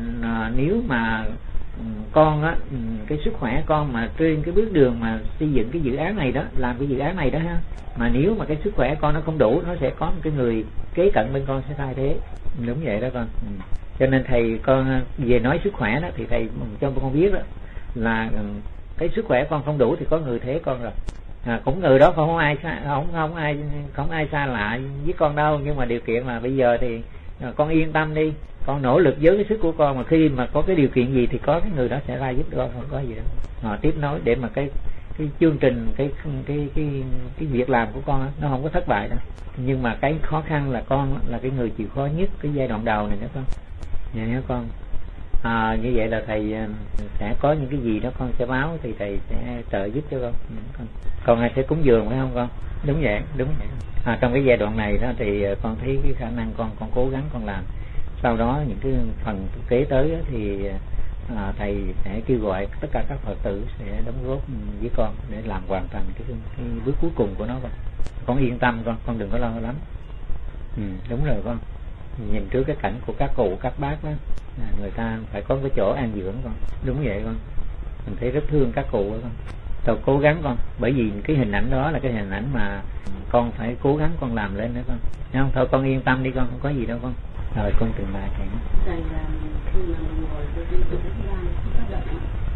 mà con á, cái sức khỏe con mà trên cái bước đường mà xây dựng cái dự án này đó, làm cái dự án này đó ha, mà nếu mà cái sức khỏe con nó không đủ, nó sẽ có một cái người kế cận bên con sẽ thay thế. Đúng vậy đó con. Cho nên thầy con về nói sức khỏe đó thì thầy cho con biết đó là cái sức khỏe con không đủ thì có người thế con rồi. Cũng người đó không ai xa lạ với con đâu, nhưng mà điều kiện là bây giờ thì con yên tâm đi, con nỗ lực với cái sức của con, mà khi mà có cái điều kiện gì thì có cái người đó sẽ ra giúp con, không có gì đâu. Tiếp nối để mà cái chương trình cái việc làm của con nó không có thất bại đâu. Nhưng mà cái khó khăn là con là cái người chịu khó nhất cái giai đoạn đầu này đó con. Dạ nhớ con. Như vậy là thầy sẽ có những cái gì đó con sẽ báo thì thầy sẽ trợ giúp cho con sẽ cúng dường phải không con? Đúng vậy. Trong cái giai đoạn này đó thì con thấy cái khả năng con cố gắng con làm. Sau đó những cái phần kế tới đó thì thầy sẽ kêu gọi tất cả các Phật tử sẽ đóng góp với con để làm hoàn thành cái bước cuối cùng của nó con yên tâm con đừng có lo lắm. Đúng rồi con. Nhìn trước cái cảnh của các cụ các bác đó, người ta phải có cái chỗ an dưỡng con. Đúng vậy con. Mình thấy rất thương các cụ đó con. Tôi cố gắng con, bởi vì cái hình ảnh đó là cái hình ảnh mà con phải cố gắng con làm lên nữa con. Thấy không? Thôi con yên tâm đi con, không có gì đâu con. Rồi con từng lại thầy. Thầy là khi mà mình ngồi với cái sự tác động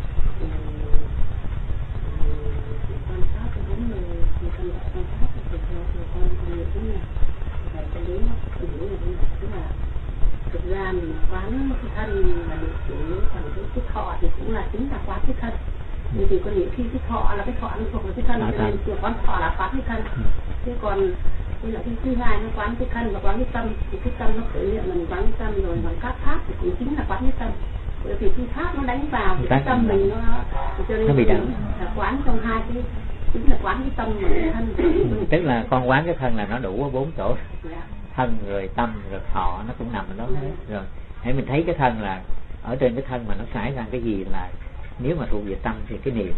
quan sát cái vấn đề thì con đã quan sát được thì con nghĩ là thầy cái đấy nó đủ là như vậy. Tức là thực ra mình quán cái thân là được chủ yếu, còn cái thọ thì cũng là chính là quán cái thân. Thì con nghĩ khi cái thọ là cái thọ nó thuộc về cái thân, cho nên quán thọ là quán cái thân. Thế còn đây là cái thứ hai nó quán cái thân và quán cái tâm, thì cái tâm nó khởi niệm là mình quán cái tâm rồi, còn các pháp thì cũng chính là quán cái tâm. Bởi vì cái pháp nó đánh vào thì cái tâm mình nó cho nên là quán trong hai cái, chính là quán cái tâm và cái thân. Tức là con quán cái thân là nó đủ ở 4 chỗ. Thân rồi tâm rồi thọ nó cũng nằm ở đó hết rồi. Hãy mình thấy cái thân là ở trên cái thân mà nó xảy ra cái gì là nếu mà thuộc về tâm thì cái niệm,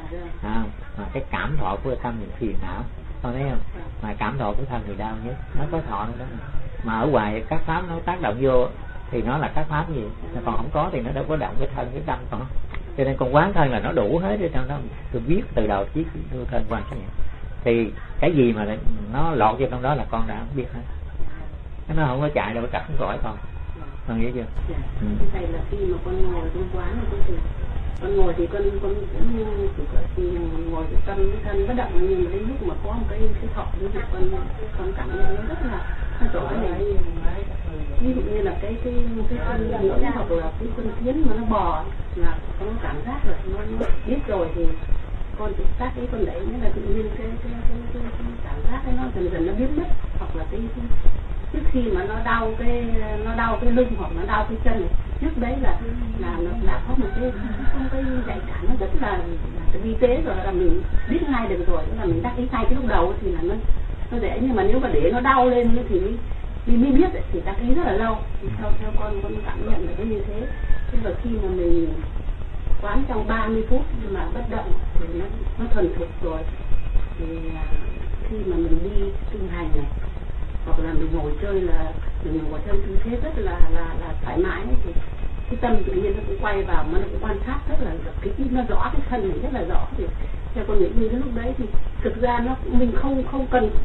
mà cái cảm thọ của tâm thì phiền não, con thấy không? Mà cảm thọ của thân thì đau nhất, nó có thọ nữa đó. Mà ở ngoài các pháp nó tác động vô thì nó là các pháp gì, còn không có thì nó đâu có động cái thân cái tâm con. Cho nên con quán thân là nó đủ hết ở trong đó. Tôi biết từ đầu chí thân quan cái gì thì cái gì mà nó lọt vô trong đó là con đã không biết hết. Nó không có chạy đâu, cặp không gọi con hiểu chưa? Thầy là khi mà con ngồi trong quán thì con ngồi thì con cũng chỉ ngồi cái tâm cái thân bất động, nhưng mà đến lúc mà có một cái thọ thì con cảm nhận nó rất là rõ này. Ví dụ như là cái con mũi hoặc là cái con kiến mà nó bò là con cảm giác rồi, nó biết rồi thì con chỉ sát cái con đấy, nghĩa là tự nhiên cái cảm giác ấy nó dần dần nó biến mất. Hoặc là cái trước khi mà nó đau cái lưng hoặc nó đau cái chân này, trước đấy là nó đã có một cái giải cảm nó rất là vi tế rồi, là mình biết ngay được rồi, tức là mình đắc ý ngay cái lúc đầu thì là nó dễ. Nhưng mà nếu mà để nó đau lên thì mới biết thì đắc ý rất là lâu. Theo con cảm nhận được cái như thế. Thế và khi mà mình quán trong 30 phút nhưng mà bất động thì nó thuần thục rồi, thì khi mà mình đi kinh hành này hoặc là mình ngồi chơi là mình ngồi trong tư thế rất là thoải mái ấy, thì cái tâm tự nhiên nó cũng quay vào mà nó cũng quan sát rất là cái nó rõ, cái thân này rất là rõ. Thì theo con nghĩ như cái lúc đấy thì thực ra nó mình không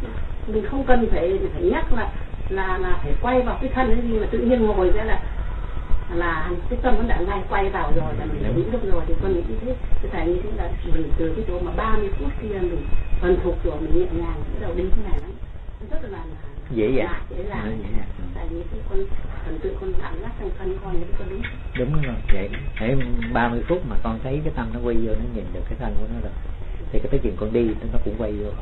cần phải nhắc là phải quay vào cái thân cái gì, mà tự nhiên ngồi ra là cái tâm nó đã ngay quay vào rồi, là mình nghĩ được rồi. Thì con nghĩ như thế, cái thầy như thế là mình từ cái chỗ mà 30 phút kia mình thuần thục rồi, mình nhẹ nhàng bắt đầu đi thế này nó rất là dễ dàng. Tại vì cái con thần tự con cảm giác trong thân con nó đúng. Đúng rồi, vậy để 30 phút mà con thấy cái tâm nó quay vô, nó nhìn được cái thân của nó rồi, thì cái chuyện con đi nó cũng quay vô.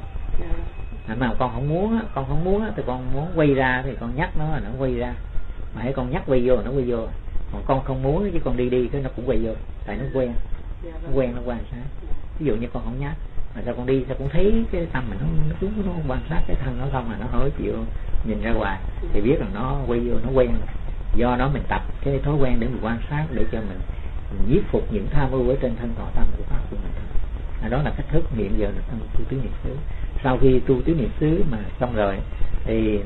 Mà con không muốn thì con muốn quay ra thì con nhắc nó là nó quay ra, mà hãy con nhắc quay vô nó quay vô. Còn con không muốn chứ con đi cái nó cũng quay vô, tại nó quen, nó quan sát. Ví dụ như con không nhắc mà sao con đi sao cũng thấy cái tâm mình nó quan sát cái thân nó không, mà nó không chịu nhìn ra ngoài thì biết là nó quay vô, nó quen. Do đó mình tập cái thói quen để mình quan sát, để cho mình nhiếp phục những tham ưu ở trên thân thọ tâm của pháp của mình. Đó là cách thức hiện giờ là tu tứ niệm xứ. Sau khi tu tứ niệm xứ mà xong rồi thì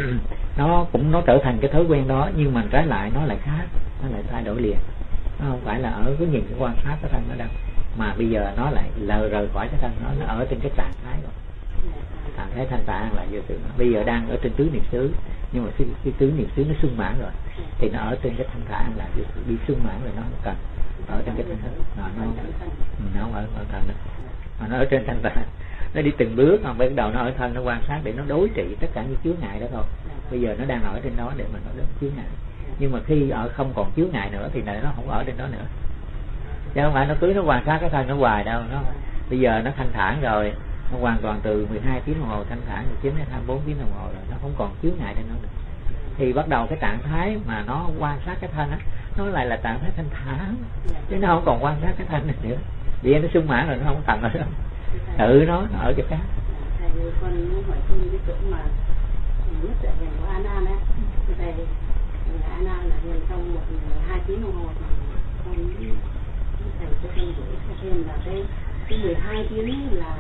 nó trở thành cái thói quen đó, nhưng mà trái lại nó lại khác, nó lại thay đổi liền. Nó không phải là ở cái nhìn cái quan sát cái thân nó đâu, mà bây giờ nó lại rời khỏi cái thân nó ở trên cái trạng thái rồi, trạng thái thanh tạng là vô sự. Bây giờ đang ở trên tứ niệm xứ, nhưng mà cái tứ niệm xứ nó sung mãn rồi thì nó ở trên cái thanh tạng là vô sự. Bị sung mãn rồi nó không cần ở trên cái thanh tạng, nó không ở thân đó, mà nó ở trên thanh tạng. Nó đi từng bước, không phải đầu nó ở thân, nó quan sát để nó đối trị tất cả những chướng ngại đó thôi. Bây giờ nó đang ở trên đó để mà nó đỡ chướng ngại, nhưng mà khi ở không còn chướng ngại nữa thì nó không ở trên đó nữa. Chứ không phải nó cứ nó quan sát cái thân nó hoài đâu. Nó bây giờ nó thanh thản rồi, nó hoàn toàn từ 12 tiếng đồng hồ thanh thản, từ 9 đến 24 tiếng đồng hồ rồi, nó không còn chướng ngại trên nó nữa. Thì bắt đầu cái trạng thái mà nó quan sát cái thân á, nó lại là trạng thái thanh thản, chứ nó không còn quan sát cái thân này nữa. Vì nó sung mãn rồi, nó không cần ở đâu, tự nó ở chỗ khác. Thầy con muốn hỏi thêm cái chỗ mà nhất là hiền của An An á, thầy An An là hiền trong 12 tiếng đồng hồ, con thầy cho con gửi thêm là cái 12 tiếng là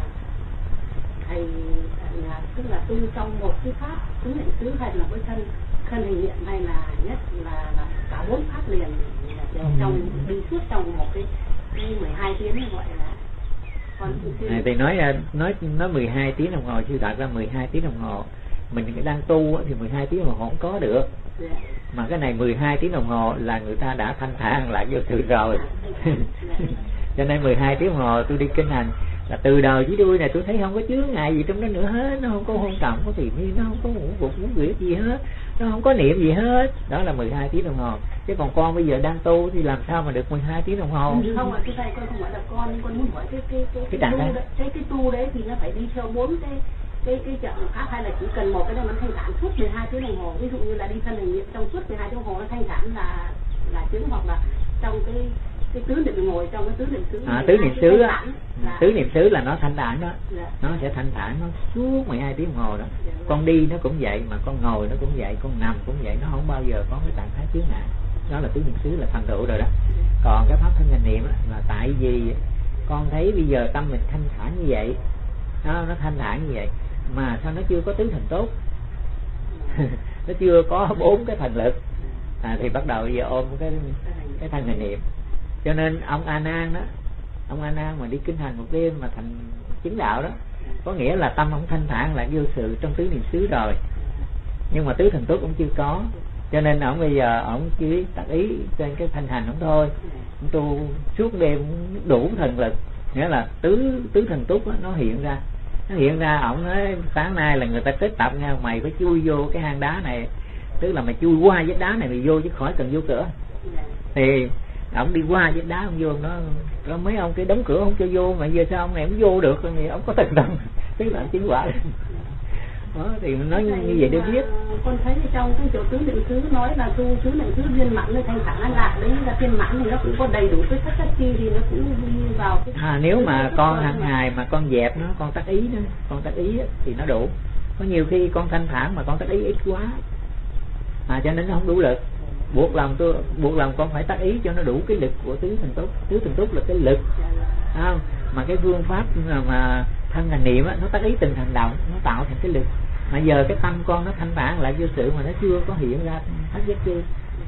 thầy là tức là tu trong một cái pháp tứ niệm xứ, hay là với thân hình niệm, hay là nhất là cả 4 pháp liền đều trong đi suốt trong một cái 12 tiếng như vậy là thì nói 12 tiếng đồng hồ, chứ thật ra 12 tiếng đồng hồ mình đang tu thì 12 tiếng đồng hồ không có được. Mà cái này 12 tiếng đồng hồ là người ta đã thanh thản lại vô sự rồi. Cho nên 12 tiếng đồng hồ tôi đi kinh hành là từ đầu chí đuôi này tôi thấy không có chướng ngại gì trong đó nữa hết, nó không có hôn trọng, có thiền miên, nó không có ngủ gục ngủ nghỉ gì hết, nó không có niệm gì hết. Đó là 12 tiếng đồng hồ. Chứ còn con bây giờ đang tu thì làm sao mà được 12 tiếng đồng hồ? Không ạ, cái thầy con không phải là con, nhưng con muốn hỏi cái tu đấy thì nó phải đi theo 4 cái chợ khác, hay là chỉ cần một cái đó nó thanh thản suốt 12 tiếng đồng hồ. Ví dụ như là đi thân hình niệm trong suốt 12 tiếng đồng hồ nó thanh thản là chứng, hoặc là trong cái tứ niệm ngồi trong cái tứ niệm xứ. Tứ niệm xứ á, tứ niệm xứ là nó thanh thản đó. Nó sẽ thanh thản nó suốt 12 tiếng đồng hồ đó. Con đi nó cũng vậy, mà con ngồi nó cũng vậy, con nằm cũng vậy, nó không bao giờ có cái trạng thái chướng ngại. Đó là tứ niệm xứ là thành tựu rồi đó. Còn cái pháp thân hành niệm là tại vì con thấy bây giờ tâm mình thanh thản như vậy, nó thanh thản như vậy mà sao nó chưa có tứ thành tốt. Nó chưa có 4 cái thần lực, thì bắt đầu giờ ôm cái thân hành niệm. Cho nên ông A Nan đó, ông A Nan mà đi kinh hành một đêm mà thành chứng đạo đó, có nghĩa là tâm ông thanh thản lại vô sự trong tứ niệm xứ rồi, nhưng mà tứ thần tốt cũng chưa có. Cho nên ông bây giờ ông chỉ tác ý trên cái thanh hành ông thôi, ông tu suốt đêm đủ thần lực, nghĩa là tứ thần túc nó hiện ra. Ông nói sáng nay là người ta kết tập nha, mày phải chui vô cái hang đá này, tức là mày chui qua vách đá này mày vô chứ khỏi cần vô cửa. Thì ông đi qua vách đá ông vô, nó mấy ông cái đóng cửa không cho vô, mà giờ sao ông này ông vô được, thì ông có thần thông, tức là chứng quả. Đó, thì mình nói như vậy để biết. Con thấy trong cái chỗ tứ niệm xứ nói là tu tứ niệm xứ viên mãn nơi thanh thản an lạc, đấy là viên mãn thì nó cũng có đầy đủ cái sắc chi, thì nó cũng đi vào cái nếu mà con hàng ngày mà con dẹp nó, con tác ý nữa, con tác ý thì nó đủ. Có nhiều khi con thanh thản mà con tác ý ít quá, cho nên nó không đủ lực. Buộc lòng con phải tác ý cho nó đủ cái lực của tứ thần túc. Tứ thần túc là cái lực, không? Mà cái phương pháp mà thân hành niệm nó tác ý từng hành động, nó tạo thành cái lực. Mà giờ cái tâm con nó thanh thản lại vô sự mà nó chưa có hiện ra thất giác chi,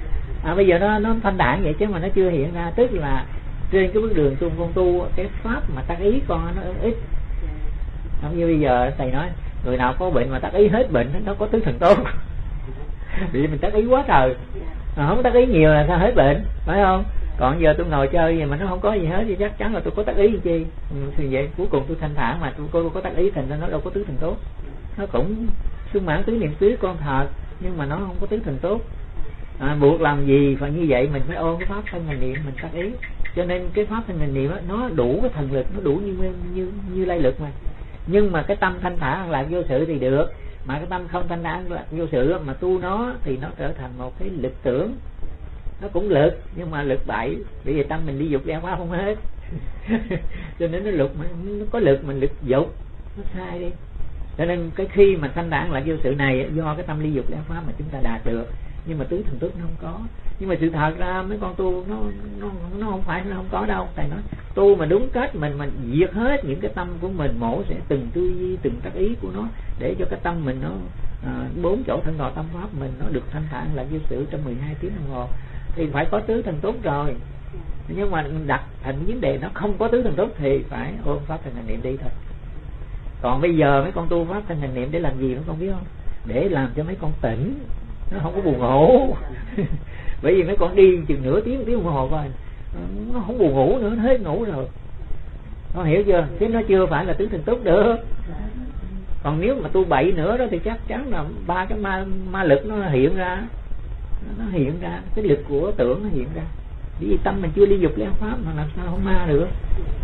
Bây giờ nó thanh thản vậy chứ mà nó chưa hiện ra, tức là trên cái bước đường tu con tu cái pháp mà tác ý con nó ít. Không như bây giờ thầy nói người nào có bệnh mà tác ý hết bệnh nó có tứ thần tốt. Vì mình tác ý quá trời, không tác ý nhiều là sao hết bệnh, phải không? Còn giờ tôi ngồi chơi gì mà nó không có gì hết thì chắc chắn là tôi có tác ý chi. Thì vậy cuối cùng tôi thanh thản mà tôi có tác ý, thành ra nó đâu có tứ thần tốt. Nó cũng sung mãn tứ niệm xứ con thật, nhưng mà nó không có tứ thần tốt. Buộc làm gì phải như vậy, mình phải ôm cái pháp thân hành niệm mình tác ý. Cho nên cái pháp thân hành niệm đó, nó đủ cái thần lực, nó đủ như lai lực mà. Nhưng mà cái tâm thanh thản an lạc vô sự thì được, mà cái tâm không thanh thản an lạc vô sự mà tu nó thì nó trở thành một cái lực tưởng. Nó cũng lực nhưng mà lực bậy, bởi vì tâm mình đi dục leo pháp không hết. Cho nên nó có lực mình lực dục nó sai đi. Cho nên cái khi mà thanh thản lại vô sự này do cái tâm ly dục leo pháp mà chúng ta đạt được, nhưng mà tứ thần túc nó không có. Nhưng mà sự thật ra mấy con tu nó không phải nó không có đâu. Thầy nói tu mà đúng cách mình diệt hết những cái tâm của mình, mổ sẽ từng tư duy từng tác ý của nó để cho cái tâm mình nó 4 chỗ thân đò tâm pháp mình nó được thanh thản lại vô sự trong 12 tiếng đồng hồ thì phải có tứ thần túc rồi. Nhưng mà đặt thành vấn đề nó không có tứ thần túc thì phải ôm pháp thân hành niệm đi thôi. Còn bây giờ mấy con tu pháp thân hành niệm để làm gì mấy con biết không? Để làm cho mấy con tỉnh, nó không có buồn ngủ. Bởi vì mấy con đi chừng nửa tiếng đồng hồ coi nó không buồn ngủ nữa, nó hết ngủ rồi. Con hiểu chưa? Chứ nó chưa phải là tứ thần túc được. Còn nếu mà tu bậy nữa đó thì chắc chắn là 3 cái ma lực nó hiện ra. Nó hiện ra, cái lực của tưởng nó hiện ra. Bởi vì tâm mình chưa ly dục leo pháp mà làm sao không ma được.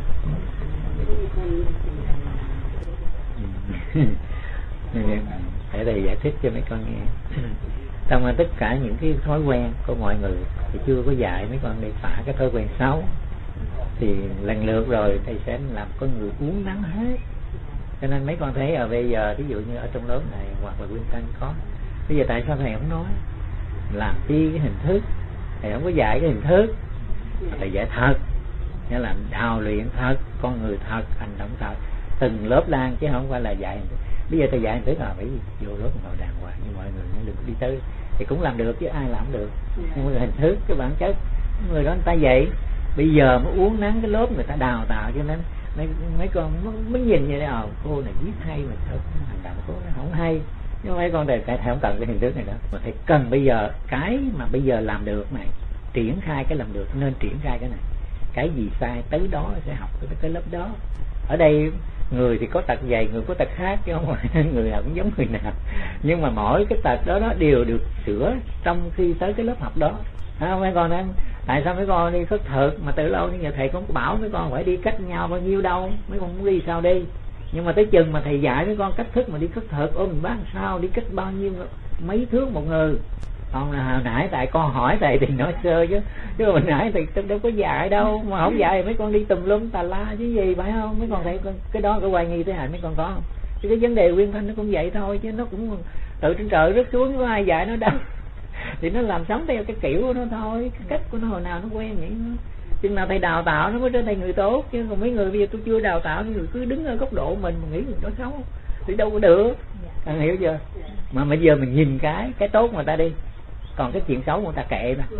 Để thầy giải thích cho mấy con nghe. Trong tất cả những cái thói quen của mọi người thì chưa có dạy mấy con để phá cái thói quen xấu. Thì lần lượt rồi thầy sẽ làm con người uống nắng hết. Cho nên mấy con thấy bây giờ ví dụ như ở trong lớp này hoặc là Quyên Thanh có. Bây giờ tại sao thầy không nói làm chi cái hình thức, thầy không có dạy cái hình thức, thầy dạy thật, nghĩa là đào luyện thật, con người thật, hành động thật, từng lớp lan chứ không phải là dạy hình thức. Bây giờ thầy dạy hình thức là phải vô lớp ngồi đàng hoàng như mọi người, nó đừng đi tới thì cũng làm được chứ ai làm được. Nhưng mà hình thức cái bản chất người đó người ta vậy. Bây giờ mới uống nắng cái lớp người ta đào tạo cho nên mấy con mới nhìn như thế nào cô này viết hay mà sao hành động cô nó không hay. Nhưng mấy con thầy không cần cái hình thức này đó, mà thầy cần bây giờ cái mà bây giờ làm được này, triển khai cái làm được nên triển khai cái này. Cái gì sai tới đó sẽ học cái lớp đó. Ở đây người thì có tật dày, người có tật khác chứ không phải người nào cũng giống người nào. Nhưng mà mỗi cái tật đó đều được sửa trong khi tới cái lớp học đó. Mấy con em tại sao mấy con đi khất thực mà từ lâu đến giờ thầy cũng bảo mấy con phải đi cách nhau bao nhiêu đâu, mấy con muốn đi sao đi. Nhưng mà tới chừng mà thầy dạy mấy con cách thức mà đi khất thực ôm bác sao đi cách bao nhiêu mấy thước một người. Còn hồi nãy tại con hỏi thầy thì nói sơ chứ mà nãy thì tôi đâu có dạy đâu, mà không dạy thì mấy con đi tùm lum tà la chứ gì, phải không? Mấy con thấy cái đó có hoài nghi tới hạnh mấy con có không? Chứ cái vấn đề Quyên Thanh nó cũng vậy thôi, chứ nó cũng từ trên trời rớt xuống, có ai dạy nó đâu. Thì nó làm sống theo cái kiểu của nó thôi, cái cách của nó hồi nào nó quen vậy. Chừng nào thầy đào tạo nó mới trở thành người tốt, chứ còn mấy người bây giờ tôi chưa đào tạo, người cứ đứng ở góc độ mình mà nghĩ người đó xấu thì đâu có được. Bạn hiểu chưa? Mà bây giờ mình nhìn cái tốt người ta đi, còn cái chuyện xấu người ta kệ mà.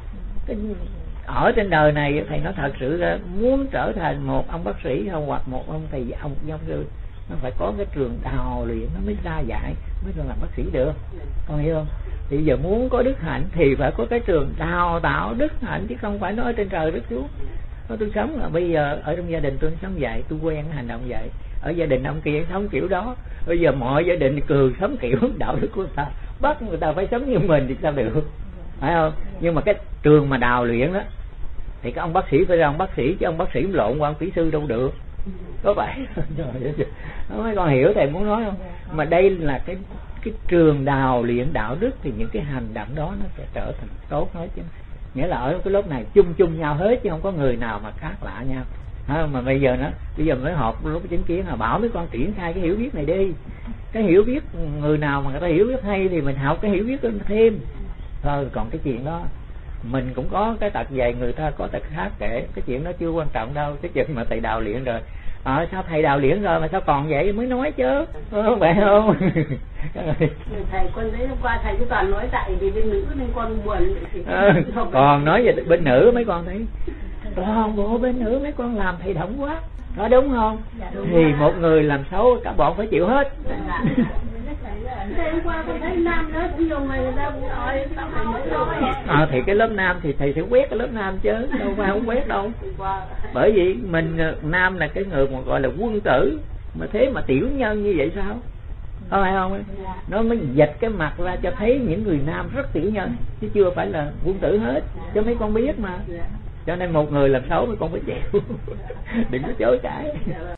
Ở trên đời này thầy nói thật sự ra, muốn trở thành một ông bác sĩ hoặc một ông thầy ông giáo sư, nó phải có cái trường đào luyện nó mới ra dạy, mới làm bác sĩ được. Con hiểu không? Thì giờ muốn có đức hạnh thì phải có cái trường đào tạo đức hạnh, chứ không phải nói trên trời rớt xuống. Tôi sống là bây giờ ở trong gia đình tôi sống vậy, tôi quen hành động vậy. Ở gia đình ông kia sống kiểu đó. Bây giờ mọi gia đình cười sống kiểu đạo đức của người ta, bắt người ta phải sống như mình thì sao được, phải không? Nhưng mà cái trường mà đào luyện đó thì cái ông bác sĩ phải ra ông bác sĩ, chứ ông bác sĩ lộn qua ông kỹ sư đâu được. Có vậy. Mấy con hiểu thầy muốn nói không? Mà đây là cái trường đào luyện đạo đức thì những cái hành động đó nó sẽ trở thành tốt hết chứ. Nghĩa là ở cái lớp này chung nhau hết chứ không có người nào mà khác lạ nhau. Mà bây giờ mới họp lúc chứng kiến là bảo mấy con triển khai cái hiểu biết này đi. Cái hiểu biết người nào mà người ta hiểu biết hay thì mình học cái hiểu biết thêm. Thôi còn cái chuyện đó mình cũng có cái tật dày, người ta có tật khác, kệ cái chuyện đó chưa quan trọng đâu. Cái chuyện mà thầy đào luyện rồi sao thầy đào điển rồi mà sao còn vậy mới nói chứ, phải không? Thầy con thấy hôm qua thầy cứ toàn nói tại vì bên nữ nên con buồn. Còn nói về bên nữ mấy con thấy toàn bộ bên nữ mấy con làm thầy động quá, có đúng không? Thì một người làm xấu cả bọn phải chịu hết. Hôm qua con thấy nam đó cũng dùng người ta cũng nói sao thầy mới nói. Thì cái lớp nam thì thầy sẽ quét cái lớp nam chứ đâu phải không quét đâu. Bởi vì mình nam là cái người mà gọi là quân tử, mà thế mà tiểu nhân như vậy sao? Không phải không? Nó mới dịch cái mặt ra cho thấy những người nam rất tiểu nhân, chứ chưa phải là quân tử hết, cho mấy con biết mà. Cho nên một người làm xấu mấy con phải chịu. Đừng có chối cãi.